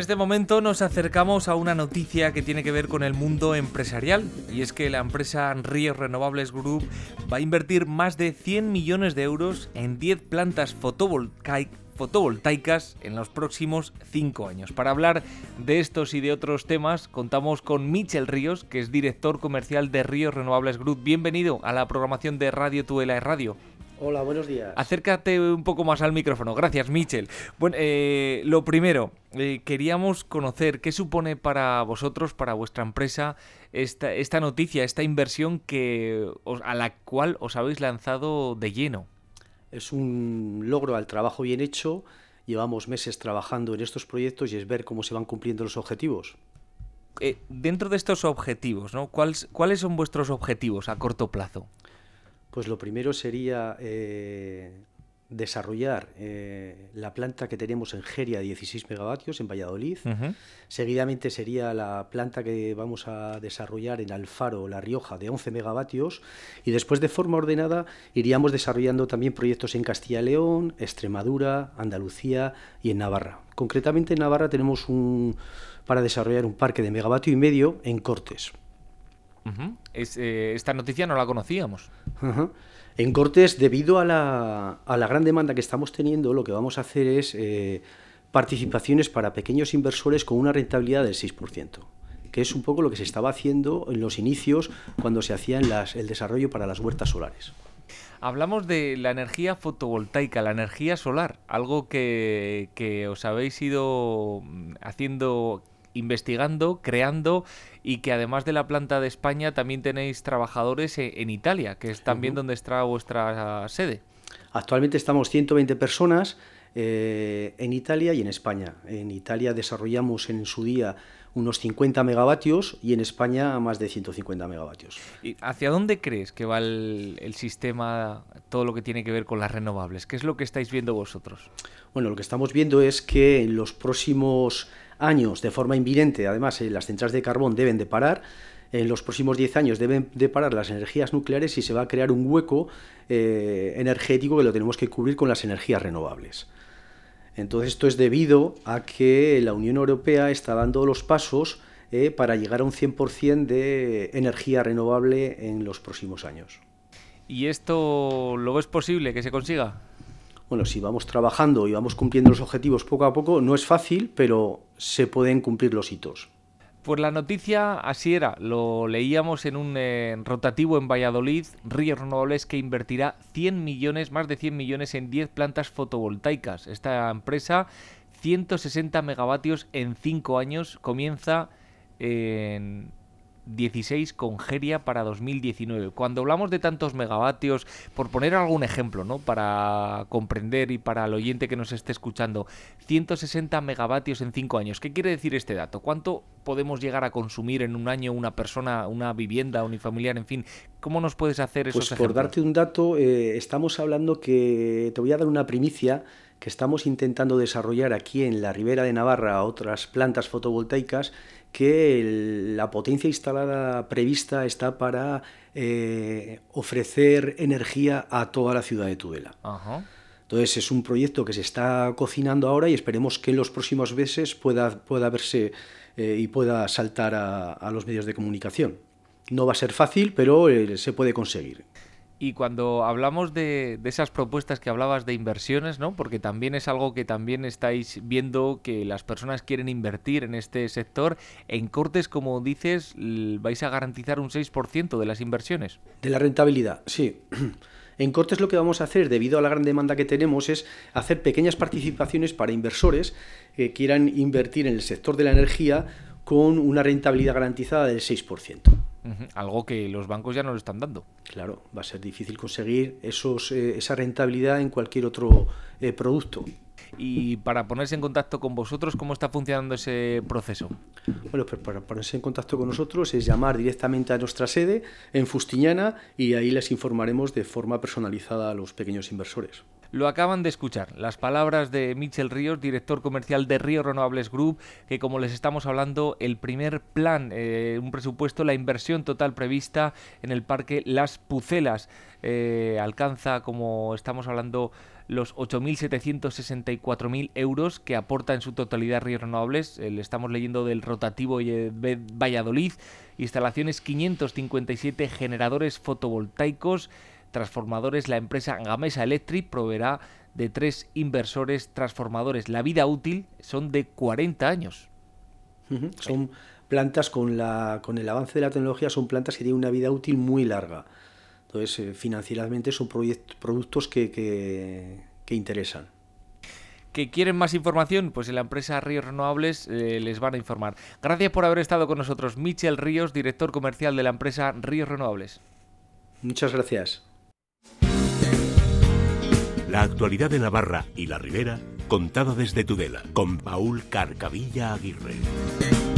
este momento nos acercamos a una noticia que tiene que ver con el mundo empresarial, y es que la empresa Ríos Renovables Group va a invertir más de 100 millones de euros en 10 plantas fotovoltaicas en los próximos 5 años. Para hablar de estos y de otros temas, contamos con Michel Ríos, que es director comercial de Ríos Renovables Group. Bienvenido a la programación de Radio Tudela Radio. Hola, buenos días. Acércate un poco más al micrófono. Gracias, Michel. Bueno, lo primero, queríamos conocer qué supone para vosotros, para vuestra empresa, esta noticia, esta inversión a la cual os habéis lanzado de lleno. Es un logro al trabajo bien hecho. Llevamos meses trabajando en estos proyectos y es ver cómo se van cumpliendo los objetivos. Dentro de estos objetivos, ¿no? ¿Cuáles son vuestros objetivos a corto plazo? Pues lo primero sería desarrollar la planta que tenemos en Geria de 16 megavatios en Valladolid. Uh-huh. Seguidamente sería la planta que vamos a desarrollar en Alfaro, La Rioja, de 11 megavatios. Y después, de forma ordenada, iríamos desarrollando también proyectos en Castilla y León, Extremadura, Andalucía y en Navarra. Concretamente en Navarra tenemos para desarrollar un parque de 1,5 megavatios en Cortes. Uh-huh. Esta noticia no la conocíamos. Uh-huh. En Cortes, debido a la gran demanda que estamos teniendo, lo que vamos a hacer es participaciones para pequeños inversores con una rentabilidad del 6%, que es un poco lo que se estaba haciendo en los inicios cuando se hacía el desarrollo para las huertas solares. Hablamos de la energía fotovoltaica, la energía solar, algo que os habéis ido investigando, creando, y que además de la planta de España también tenéis trabajadores en Italia, que es también donde está vuestra sede. Actualmente estamos 120 personas en Italia y en España. En Italia desarrollamos en su día unos 50 megavatios y en España más de 150 megavatios. ¿Y hacia dónde crees que va el sistema, todo lo que tiene que ver con las renovables? ¿Qué es lo que estáis viendo vosotros? Bueno, lo que estamos viendo es que en los próximos años, de forma inminente, además, las centrales de carbón deben de parar. En los próximos 10 años deben de parar las energías nucleares y se va a crear un hueco energético que lo tenemos que cubrir con las energías renovables. Entonces, esto es debido a que la Unión Europea está dando los pasos para llegar a un 100% de energía renovable en los próximos años. ¿Y esto lo ves posible que se consiga? Bueno, si vamos trabajando y vamos cumpliendo los objetivos poco a poco, no es fácil, pero se pueden cumplir los hitos. Pues la noticia así era, lo leíamos en un rotativo en Valladolid, Ríos Renovables, que invertirá más de 100 millones en 10 plantas fotovoltaicas. Esta empresa, 160 megavatios en 5 años, comienza en 16 con Geria para 2019. Cuando hablamos de tantos megavatios, por poner algún ejemplo, ¿no?, para comprender y para el oyente que nos esté escuchando, 160 megavatios en 5 años. ¿Qué quiere decir este dato? ¿Cuánto podemos llegar a consumir en un año una persona, una vivienda unifamiliar, en fin? ¿Cómo nos puedes hacer esos ejemplos? Por darte un dato, estamos hablando que te voy a dar una primicia, que estamos intentando desarrollar aquí en la Ribera de Navarra otras plantas fotovoltaicas que la potencia instalada prevista está para ofrecer energía a toda la ciudad de Tudela. Uh-huh. Entonces es un proyecto que se está cocinando ahora y esperemos que en los próximos meses pueda verse y pueda saltar a los medios de comunicación. No va a ser fácil, pero se puede conseguir. Y cuando hablamos de esas propuestas que hablabas de inversiones, ¿no?, porque también es algo que también estáis viendo que las personas quieren invertir en este sector, en Cortes, como dices, vais a garantizar un 6% de las inversiones. De la rentabilidad, sí. En Cortes lo que vamos a hacer, debido a la gran demanda que tenemos, es hacer pequeñas participaciones para inversores que quieran invertir en el sector de la energía con una rentabilidad garantizada del 6%. Uh-huh. Algo que los bancos ya no lo están dando. Claro, va a ser difícil conseguir esa rentabilidad en cualquier otro producto. Y para ponerse en contacto con vosotros, ¿cómo está funcionando ese proceso? Bueno, pues para ponerse en contacto con nosotros es llamar directamente a nuestra sede en Fustiñana y ahí les informaremos de forma personalizada a los pequeños inversores. Lo acaban de escuchar, las palabras de Michel Ríos, director comercial de Ríos Renovables Group, que como les estamos hablando, el primer plan, un presupuesto, la inversión total prevista en el parque Las Pucelas, alcanza, como estamos hablando, los 8.764.000 euros que aporta en su totalidad Ríos Renovables. Le estamos leyendo del rotativo Valladolid, instalaciones 557 generadores fotovoltaicos, transformadores. La empresa Gamesa Electric proveerá de 3 inversores transformadores. La vida útil son de 40 años. Son plantas con el avance de la tecnología, son plantas que tienen una vida útil muy larga. Entonces, financieramente son productos que interesan. ¿Que quieren más información? Pues en la empresa Ríos Renovables les van a informar. Gracias por haber estado con nosotros, Michel Ríos, director comercial de la empresa Ríos Renovables. Muchas gracias. La actualidad de Navarra y la Ribera, contada desde Tudela, con Paul Carcavilla Aguirre.